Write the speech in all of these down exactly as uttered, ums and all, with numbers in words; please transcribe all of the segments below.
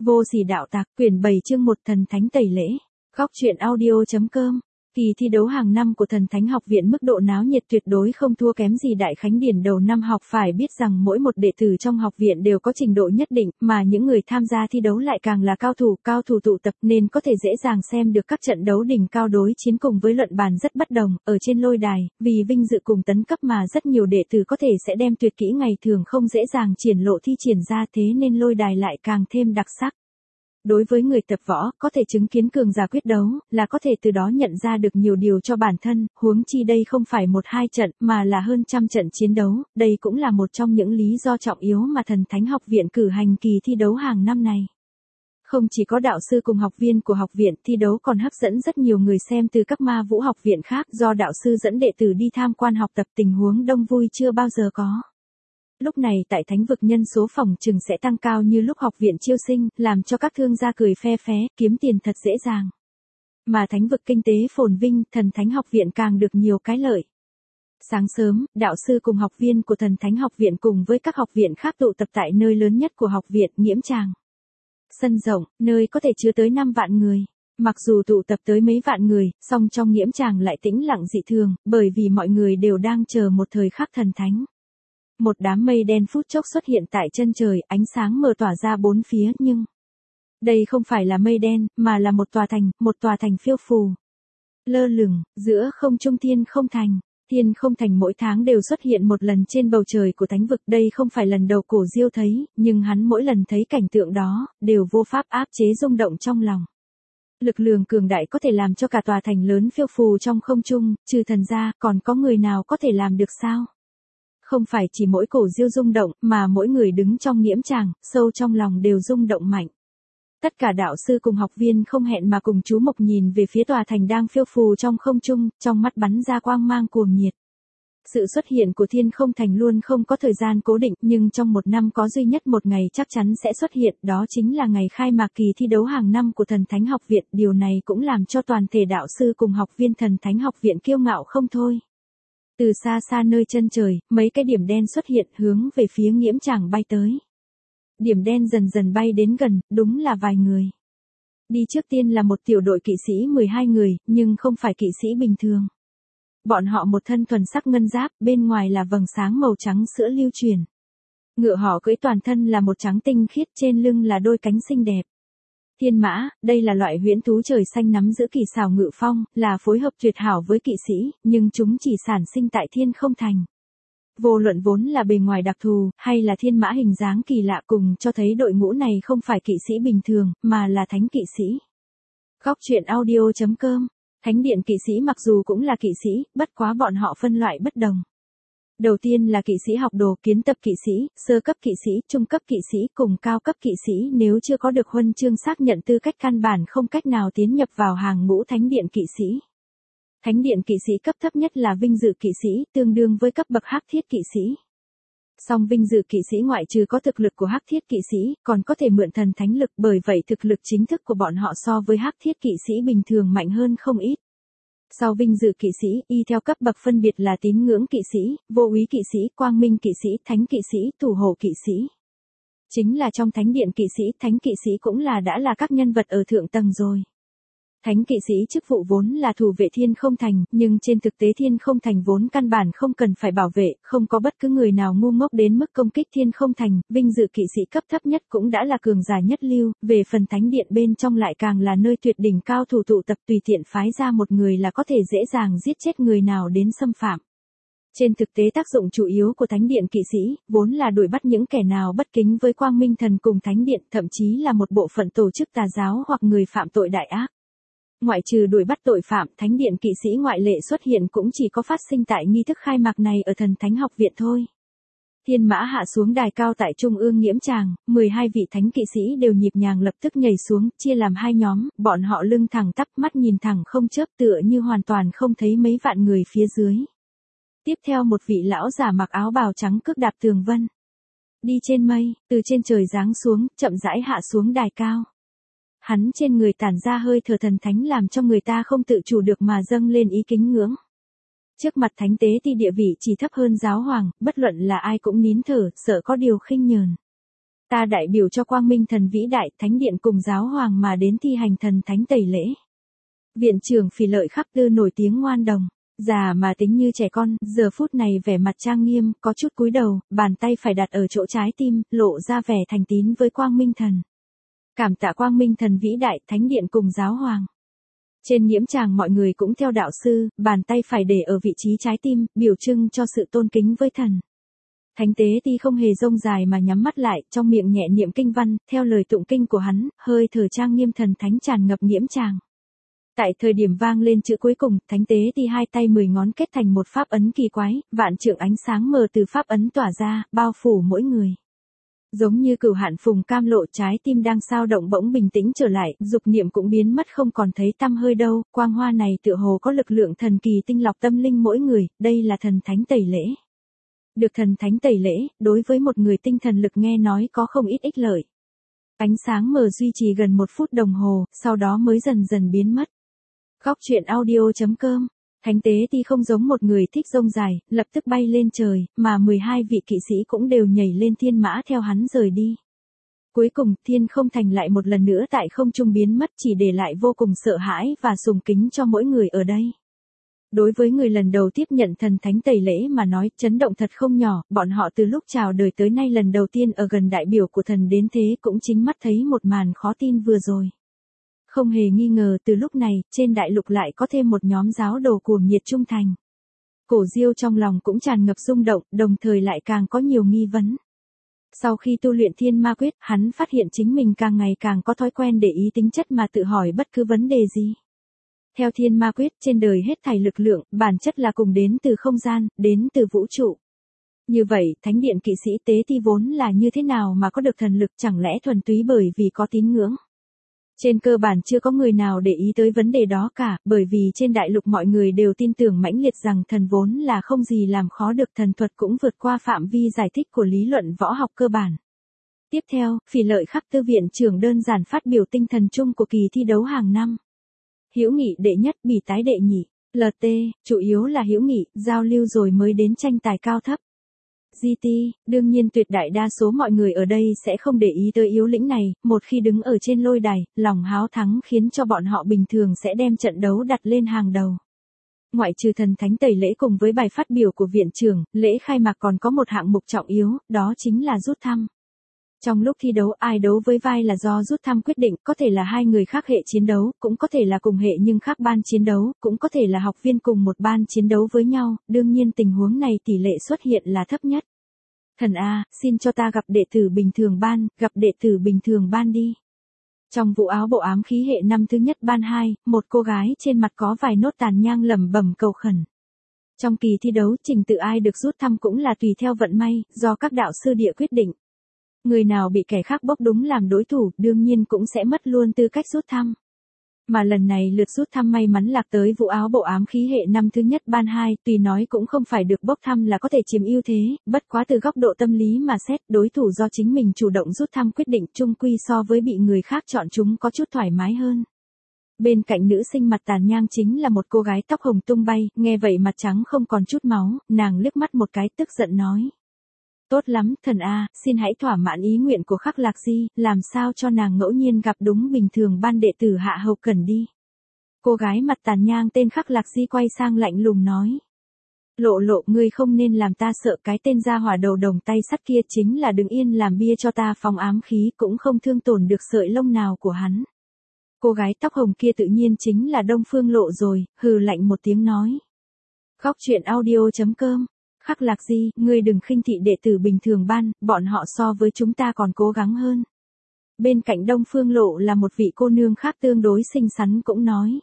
Vô sỉ đạo tặc, quyển bảy chương một thần thánh tẩy lễ. Góc truyện audio chấm com. Kỳ thi đấu hàng năm của Thần Thánh Học viện mức độ náo nhiệt tuyệt đối không thua kém gì Đại Khánh Điển đầu năm học. Phải biết rằng mỗi một đệ tử trong học viện đều có trình độ nhất định, mà những người tham gia thi đấu lại càng là cao thủ, cao thủ tụ tập nên có thể dễ dàng xem được các trận đấu đỉnh cao đối chiến cùng với luận bàn rất bất đồng. Ở trên lôi đài, vì vinh dự cùng tấn cấp mà rất nhiều đệ tử có thể sẽ đem tuyệt kỹ ngày thường không dễ dàng triển lộ thi triển ra, thế nên lôi đài lại càng thêm đặc sắc. Đối với người tập võ, có thể chứng kiến cường giả quyết đấu, là có thể từ đó nhận ra được nhiều điều cho bản thân, huống chi đây không phải một hai trận, mà là hơn trăm trận chiến đấu, đây cũng là một trong những lý do trọng yếu mà Thần Thánh Học viện cử hành kỳ thi đấu hàng năm này. Không chỉ có đạo sư cùng học viên của học viện, thi đấu còn hấp dẫn rất nhiều người xem từ các ma vũ học viện khác, do đạo sư dẫn đệ tử đi tham quan học tập, tình huống đông vui chưa bao giờ có. Lúc này tại thánh vực nhân số phòng trừng sẽ tăng cao như lúc học viện chiêu sinh, làm cho các thương gia cười phe phé, kiếm tiền thật dễ dàng. Mà thánh vực kinh tế phồn vinh, Thần Thánh Học viện càng được nhiều cái lợi. Sáng sớm, đạo sư cùng học viên của Thần Thánh Học viện cùng với các học viện khác tụ tập tại nơi lớn nhất của học viện, Nghiễm Tràng. Sân rộng, nơi có thể chứa tới năm vạn người. Mặc dù tụ tập tới mấy vạn người, song trong Nghiễm Tràng lại tĩnh lặng dị thường, bởi vì mọi người đều đang chờ một thời khắc thần thánh. Một đám mây đen phút chốc xuất hiện tại chân trời, ánh sáng mờ tỏa ra bốn phía, nhưng đây không phải là mây đen, mà là một tòa thành, một tòa thành phiêu phù. Lơ lửng, giữa không trung Thiên Không Thành. Thiên Không Thành mỗi tháng đều xuất hiện một lần trên bầu trời của thánh vực, đây không phải lần đầu Cổ Diêu thấy, nhưng hắn mỗi lần thấy cảnh tượng đó, đều vô pháp áp chế rung động trong lòng. Lực lượng cường đại có thể làm cho cả tòa thành lớn phiêu phù trong không trung, trừ thần ra, còn có người nào có thể làm được sao? Không phải chỉ mỗi Cổ Diêu rung động, mà mỗi người đứng trong Nghiễm Tràng, sâu trong lòng đều rung động mạnh. Tất cả đạo sư cùng học viên không hẹn mà cùng chú mục nhìn về phía tòa thành đang phiêu phù trong không trung, trong mắt bắn ra quang mang cuồng nhiệt. Sự xuất hiện của Thiên Không Thành luôn không có thời gian cố định, nhưng trong một năm có duy nhất một ngày chắc chắn sẽ xuất hiện, đó chính là ngày khai mạc kỳ thi đấu hàng năm của Thần Thánh Học viện. Điều này cũng làm cho toàn thể đạo sư cùng học viên Thần Thánh Học viện kiêu ngạo không thôi. Từ xa xa nơi chân trời, mấy cái điểm đen xuất hiện hướng về phía Nghiễm Tràng bay tới. Điểm đen dần dần bay đến gần, đúng là vài người. Đi trước tiên là một tiểu đội kỵ sĩ mười hai người, nhưng không phải kỵ sĩ bình thường. Bọn họ một thân thuần sắc ngân giáp, bên ngoài là vầng sáng màu trắng sữa lưu truyền. Ngựa họ cưỡi toàn thân là một trắng tinh khiết, trên lưng là đôi cánh xinh đẹp. Thiên mã, đây là loại huyễn thú trời xanh nắm giữ kỳ xảo ngự phong, là phối hợp tuyệt hảo với kỵ sĩ, nhưng chúng chỉ sản sinh tại Thiên Không Thành. Vô luận vốn là bề ngoài đặc thù, hay là thiên mã hình dáng kỳ lạ, cùng cho thấy đội ngũ này không phải kỵ sĩ bình thường, mà là thánh kỵ sĩ. Góc truyện audio chấm com. Thánh điện kỵ sĩ mặc dù cũng là kỵ sĩ, bất quá bọn họ phân loại bất đồng. Đầu tiên là kỵ sĩ học đồ, kiến tập kỵ sĩ, sơ cấp kỵ sĩ, trung cấp kỵ sĩ cùng cao cấp kỵ sĩ, nếu chưa có được huân chương xác nhận tư cách căn bản không cách nào tiến nhập vào hàng ngũ thánh điện kỵ sĩ. Thánh điện kỵ sĩ cấp thấp nhất là vinh dự kỵ sĩ, tương đương với cấp bậc hắc thiết kỵ sĩ. Song vinh dự kỵ sĩ ngoại trừ có thực lực của hắc thiết kỵ sĩ, còn có thể mượn thần thánh lực, bởi vậy thực lực chính thức của bọn họ so với hắc thiết kỵ sĩ bình thường mạnh hơn không ít. Sau vinh dự kỵ sĩ, y theo cấp bậc phân biệt là tín ngưỡng kỵ sĩ, vô úy kỵ sĩ, quang minh kỵ sĩ, thánh kỵ sĩ, thủ hộ kỵ sĩ. Chính là trong thánh điện kỵ sĩ, thánh kỵ sĩ cũng là đã là các nhân vật ở thượng tầng rồi. Thánh kỵ sĩ chức vụ vốn là thủ vệ Thiên Không Thành, nhưng trên thực tế Thiên Không Thành vốn căn bản không cần phải bảo vệ, không có bất cứ người nào ngu ngốc đến mức công kích Thiên Không Thành, vinh dự kỵ sĩ cấp thấp nhất cũng đã là cường giả nhất lưu, về phần thánh điện bên trong lại càng là nơi tuyệt đỉnh cao thủ tụ tập, tùy tiện phái ra một người là có thể dễ dàng giết chết người nào đến xâm phạm. Trên thực tế tác dụng chủ yếu của thánh điện kỵ sĩ, vốn là đuổi bắt những kẻ nào bất kính với quang minh thần cùng thánh điện, thậm chí là một bộ phận tổ chức tà giáo hoặc người phạm tội đại ác. Ngoại trừ đuổi bắt tội phạm, thánh điện kỵ sĩ ngoại lệ xuất hiện cũng chỉ có phát sinh tại nghi thức khai mạc này ở Thần Thánh Học viện thôi. Thiên mã hạ xuống đài cao tại trung ương Nghiễm Tràng, mười hai vị thánh kỵ sĩ đều nhịp nhàng lập tức nhảy xuống, chia làm hai nhóm, bọn họ lưng thẳng tắp, mắt nhìn thẳng không chớp, tựa như hoàn toàn không thấy mấy vạn người phía dưới. Tiếp theo một vị lão giả mặc áo bào trắng cước đạp tường vân. Đi trên mây, từ trên trời giáng xuống, chậm rãi hạ xuống đài cao. Hắn trên người tản ra hơi thở thần thánh làm cho người ta không tự chủ được mà dâng lên ý kính ngưỡng. Trước mặt thánh tế thì địa vị chỉ thấp hơn giáo hoàng, bất luận là ai cũng nín thở, sợ có điều khinh nhờn. Ta đại biểu cho Quang Minh Thần vĩ đại, Thánh điện cùng giáo hoàng mà đến thi hành thần thánh tẩy lễ. Viện trưởng Phỉ Lợi Khắc Tư nổi tiếng ngoan đồng, già mà tính như trẻ con, giờ phút này vẻ mặt trang nghiêm, có chút cúi đầu, bàn tay phải đặt ở chỗ trái tim, lộ ra vẻ thành tín với Quang Minh Thần. Cảm tạ Quang Minh Thần vĩ đại, Thánh điện cùng giáo hoàng. Trên nhiễm tràng mọi người cũng theo đạo sư, bàn tay phải để ở vị trí trái tim, biểu trưng cho sự tôn kính với thần. Thánh tế ti không hề rông dài mà nhắm mắt lại, trong miệng nhẹ niệm kinh văn, theo lời tụng kinh của hắn, hơi thở trang nghiêm thần thánh tràn ngập nhiễm tràng. Tại thời điểm vang lên chữ cuối cùng, thánh tế ti hai tay mười ngón kết thành một pháp ấn kỳ quái, vạn trượng ánh sáng mờ từ pháp ấn tỏa ra, bao phủ mỗi người. Giống như cửu hạn phùng cam lộ, trái tim đang sao động bỗng bình tĩnh trở lại, dục niệm cũng biến mất không còn thấy tăm hơi đâu, quang hoa này tựa hồ có lực lượng thần kỳ tinh lọc tâm linh mỗi người, đây là thần thánh tẩy lễ. Được thần thánh tẩy lễ, đối với một người tinh thần lực nghe nói có không ít ích lợi. Ánh sáng mờ duy trì gần một phút đồng hồ, sau đó mới dần dần biến mất. Góc truyện audio chấm com. Thánh tế ti không giống một người thích rông dài, lập tức bay lên trời, mà mười hai vị kỵ sĩ cũng đều nhảy lên thiên mã theo hắn rời đi. Cuối cùng, thiên không thành lại một lần nữa tại không trung biến mất, chỉ để lại vô cùng sợ hãi và sùng kính cho mỗi người ở đây. Đối với người lần đầu tiếp nhận thần thánh tẩy lễ mà nói, chấn động thật không nhỏ, bọn họ từ lúc chào đời tới nay lần đầu tiên ở gần đại biểu của thần đến thế cũng chính mắt thấy một màn khó tin vừa rồi. Không hề nghi ngờ từ lúc này, trên đại lục lại có thêm một nhóm giáo đồ cuồng nhiệt trung thành. Cổ Diêu trong lòng cũng tràn ngập rung động, đồng thời lại càng có nhiều nghi vấn. Sau khi tu luyện thiên ma quyết, hắn phát hiện chính mình càng ngày càng có thói quen để ý tính chất mà tự hỏi bất cứ vấn đề gì. Theo thiên ma quyết, trên đời hết thảy lực lượng, bản chất là cùng đến từ không gian, đến từ vũ trụ. Như vậy, thánh điện kỵ sĩ tế ti vốn là như thế nào mà có được thần lực, chẳng lẽ thuần túy bởi vì có tín ngưỡng? Trên cơ bản chưa có người nào để ý tới vấn đề đó cả, bởi vì trên đại lục mọi người đều tin tưởng mãnh liệt rằng thần vốn là không gì làm khó được, thần thuật cũng vượt qua phạm vi giải thích của lý luận võ học cơ bản. Tiếp theo, Phỉ Lợi Khắc Tư viện trưởng đơn giản phát biểu tinh thần chung của kỳ thi đấu hàng năm. Hữu nghị đệ nhất, bỉ tái đệ nhị, lờ tê, chủ yếu là hữu nghị, giao lưu rồi mới đến tranh tài cao thấp. giê tê, đương nhiên tuyệt đại đa số mọi người ở đây sẽ không để ý tới yếu lĩnh này, một khi đứng ở trên lôi đài, lòng háo thắng khiến cho bọn họ bình thường sẽ đem trận đấu đặt lên hàng đầu. Ngoại trừ thần thánh tẩy lễ cùng với bài phát biểu của viện trưởng, lễ khai mạc còn có một hạng mục trọng yếu, đó chính là rút thăm. Trong lúc thi đấu, ai đấu với vai là do rút thăm quyết định, có thể là hai người khác hệ chiến đấu, cũng có thể là cùng hệ nhưng khác ban chiến đấu, cũng có thể là học viên cùng một ban chiến đấu với nhau, đương nhiên tình huống này tỷ lệ xuất hiện là thấp nhất. Thần A, xin cho ta gặp đệ tử bình thường ban, gặp đệ tử bình thường ban đi. Trong vụ áo bộ ám khí hệ năm thứ nhất ban hai, một cô gái trên mặt có vài nốt tàn nhang lẩm bẩm cầu khẩn. Trong kỳ thi đấu, trình tự ai được rút thăm cũng là tùy theo vận may, do các đạo sư địa quyết định. Người nào bị kẻ khác bốc đúng làm đối thủ, đương nhiên cũng sẽ mất luôn tư cách rút thăm. Mà lần này lượt rút thăm may mắn lạc tới vụ áo bộ ám khí hệ năm thứ nhất ban hai, tuy nói cũng không phải được bốc thăm là có thể chiếm ưu thế, bất quá từ góc độ tâm lý mà xét, đối thủ do chính mình chủ động rút thăm quyết định, chung quy so với bị người khác chọn chúng có chút thoải mái hơn. Bên cạnh nữ sinh mặt tàn nhang chính là một cô gái tóc hồng tung bay, nghe vậy mặt trắng không còn chút máu, nàng liếc mắt một cái tức giận nói. Tốt lắm, thần A, xin hãy thỏa mãn ý nguyện của Khắc Lạc Di, làm sao cho nàng ngẫu nhiên gặp đúng bình thường ban đệ tử hạ hầu cần đi. Cô gái mặt tàn nhang tên Khắc Lạc Di quay sang lạnh lùng nói. Lộ lộ, ngươi không nên làm ta sợ, cái tên gia hỏa đầu đồng tay sắt kia chính là đứng yên làm bia cho ta phóng ám khí, cũng không thương tổn được sợi lông nào của hắn. Cô gái tóc hồng kia tự nhiên chính là Đông Phương Lộ rồi, hừ lạnh một tiếng nói. Góc truyện audio chấm com. Khắc Lạc Di, ngươi đừng khinh thị đệ tử bình thường ban, bọn họ so với chúng ta còn cố gắng hơn. Bên cạnh Đông Phương Lộ là một vị cô nương khác tương đối xinh xắn cũng nói.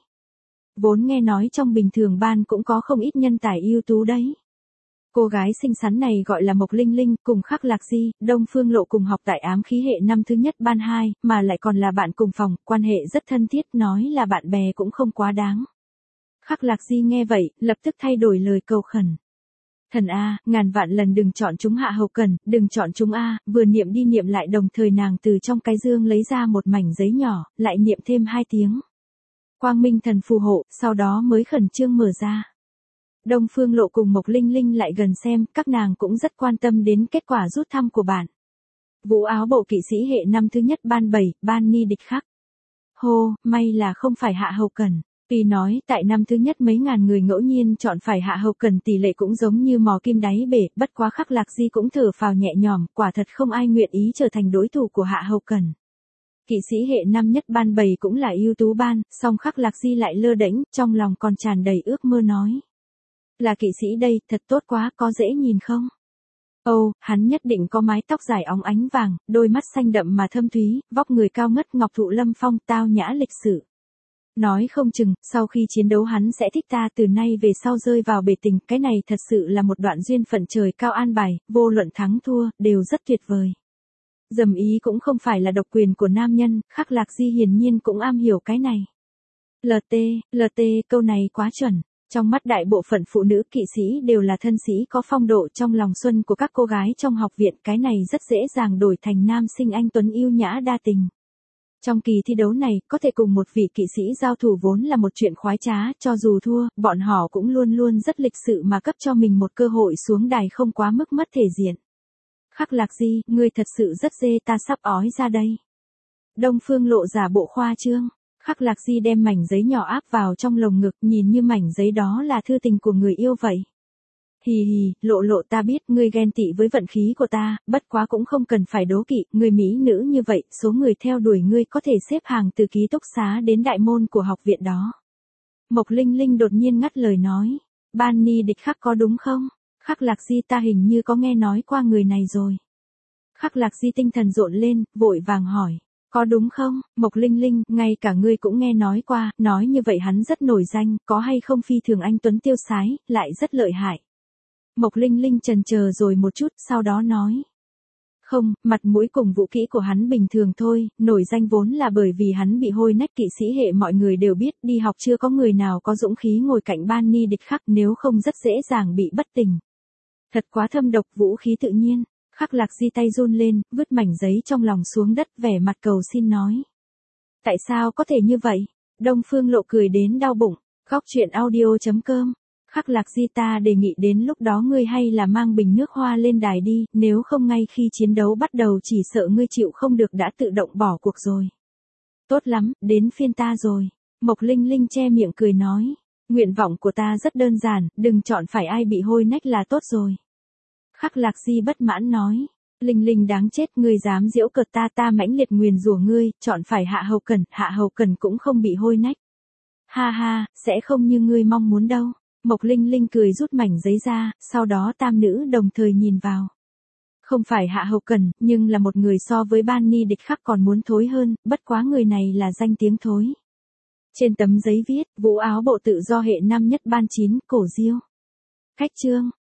Vốn nghe nói trong bình thường ban cũng có không ít nhân tài ưu tú đấy. Cô gái xinh xắn này gọi là Mộc Linh Linh, cùng Khắc Lạc Di, Đông Phương Lộ cùng học tại ám khí hệ năm thứ nhất ban hai, mà lại còn là bạn cùng phòng, quan hệ rất thân thiết, nói là bạn bè cũng không quá đáng. Khắc Lạc Di nghe vậy, lập tức thay đổi lời cầu khẩn. Thần A, ngàn vạn lần đừng chọn chúng hạ hầu cần, đừng chọn chúng A, vừa niệm đi niệm lại đồng thời nàng từ trong cái dương lấy ra một mảnh giấy nhỏ, lại niệm thêm hai tiếng. Quang Minh thần phù hộ, sau đó mới khẩn trương mở ra. Đông Phương Lộ cùng Mộc Linh Linh lại gần xem, các nàng cũng rất quan tâm đến kết quả rút thăm của bạn. Vũ áo bộ kỵ sĩ hệ năm thứ nhất ban bảy, ban ni địch khắc. Hô, may là không phải Hạ Hầu Cần. Tuy nói tại năm thứ nhất mấy ngàn người ngẫu nhiên chọn phải Hạ Hầu Cần tỷ lệ cũng giống như mò kim đáy bể, bất quá Khắc Lạc Di cũng thở phào nhẹ nhõm, quả thật không ai nguyện ý trở thành đối thủ của Hạ Hầu Cần. Kỵ sĩ hệ năm nhất ban bảy cũng là ưu tú ban, song Khắc Lạc Di lại lơ đễnh, trong lòng còn tràn đầy ước mơ nói. Là kỵ sĩ đây, thật tốt quá, có dễ nhìn không? Ồ, oh, hắn nhất định có mái tóc dài óng ánh vàng, đôi mắt xanh đậm mà thâm thúy, vóc người cao ngất ngọc thụ lâm phong, tao nhã lịch sự. Nói không chừng, sau khi chiến đấu hắn sẽ thích ta, từ nay về sau rơi vào bể tình, cái này thật sự là một đoạn duyên phận trời cao an bài, vô luận thắng thua, đều rất tuyệt vời. Dầm ý cũng không phải là độc quyền của nam nhân, Khắc Lạc Di hiển nhiên cũng am hiểu cái này. lờ tê, lờ tê, câu này quá chuẩn. Trong mắt đại bộ phận phụ nữ kỵ sĩ đều là thân sĩ có phong độ, trong lòng xuân của các cô gái trong học viện, cái này rất dễ dàng đổi thành nam sinh anh tuấn yêu nhã đa tình. Trong kỳ thi đấu này, có thể cùng một vị kỵ sĩ giao thủ vốn là một chuyện khoái trá, cho dù thua, bọn họ cũng luôn luôn rất lịch sự mà cấp cho mình một cơ hội xuống đài không quá mức mất thể diện. Khắc Lạc Di, ngươi thật sự rất dê, ta sắp ói ra đây. Đông Phương Lộ giả bộ khoa trương. Khắc Lạc Di đem mảnh giấy nhỏ áp vào trong lồng ngực, nhìn như mảnh giấy đó là thư tình của người yêu vậy. Hì hì, Lộ Lộ, ta biết ngươi ghen tị với vận khí của ta, bất quá cũng không cần phải đố kỵ, người mỹ nữ như vậy, số người theo đuổi ngươi có thể xếp hàng từ ký túc xá đến đại môn của học viện đó. Mộc Linh Linh đột nhiên ngắt lời nói, ban ni địch khắc có đúng không? Khắc Lạc Di, ta hình như có nghe nói qua người này rồi. Khắc Lạc Di tinh thần rộn lên, vội vàng hỏi. Có đúng không, Mộc Linh Linh, ngay cả ngươi cũng nghe nói qua, nói như vậy hắn rất nổi danh, có hay không phi thường anh tuấn tiêu sái, lại rất lợi hại. Mộc Linh Linh chần chờ rồi một chút, sau đó nói. Không, mặt mũi cùng vũ kỹ của hắn bình thường thôi, nổi danh vốn là bởi vì hắn bị hôi nách, kỵ sĩ hệ mọi người đều biết, đi học chưa có người nào có dũng khí ngồi cạnh ban ni địch khắc, nếu không rất dễ dàng bị bất tình. Thật quá thâm độc, vũ khí tự nhiên. Khắc Lạc Di tay run lên, vứt mảnh giấy trong lòng xuống đất, vẻ mặt cầu xin nói. Tại sao có thể như vậy? Đông Phương Lộ cười đến đau bụng. Góc truyện audio chấm com. Khắc Lạc Di, ta đề nghị đến lúc đó ngươi hay là mang bình nước hoa lên đài đi, nếu không ngay khi chiến đấu bắt đầu chỉ sợ ngươi chịu không được đã tự động bỏ cuộc rồi. Tốt lắm, đến phiên ta rồi. Mộc Linh Linh che miệng cười nói. Nguyện vọng của ta rất đơn giản, đừng chọn phải ai bị hôi nách là tốt rồi. Khắc Lạc Di bất mãn nói. Linh Linh đáng chết, ngươi dám giễu cợt ta, ta mãnh liệt nguyền rủa ngươi, chọn phải Hạ Hầu Cần, Hạ Hầu Cần cũng không bị hôi nách. Ha ha, sẽ không như ngươi mong muốn đâu. Mộc Linh Linh cười rút mảnh giấy ra, sau đó tam nữ đồng thời nhìn vào. Không phải Hạ Hầu Cần, nhưng là một người so với ban ni địch khắc còn muốn thối hơn, bất quá người này là danh tiếng thối. Trên tấm giấy viết, vũ áo bộ tự do hệ năm nhất ban chín, cổ diêu. Cách chương.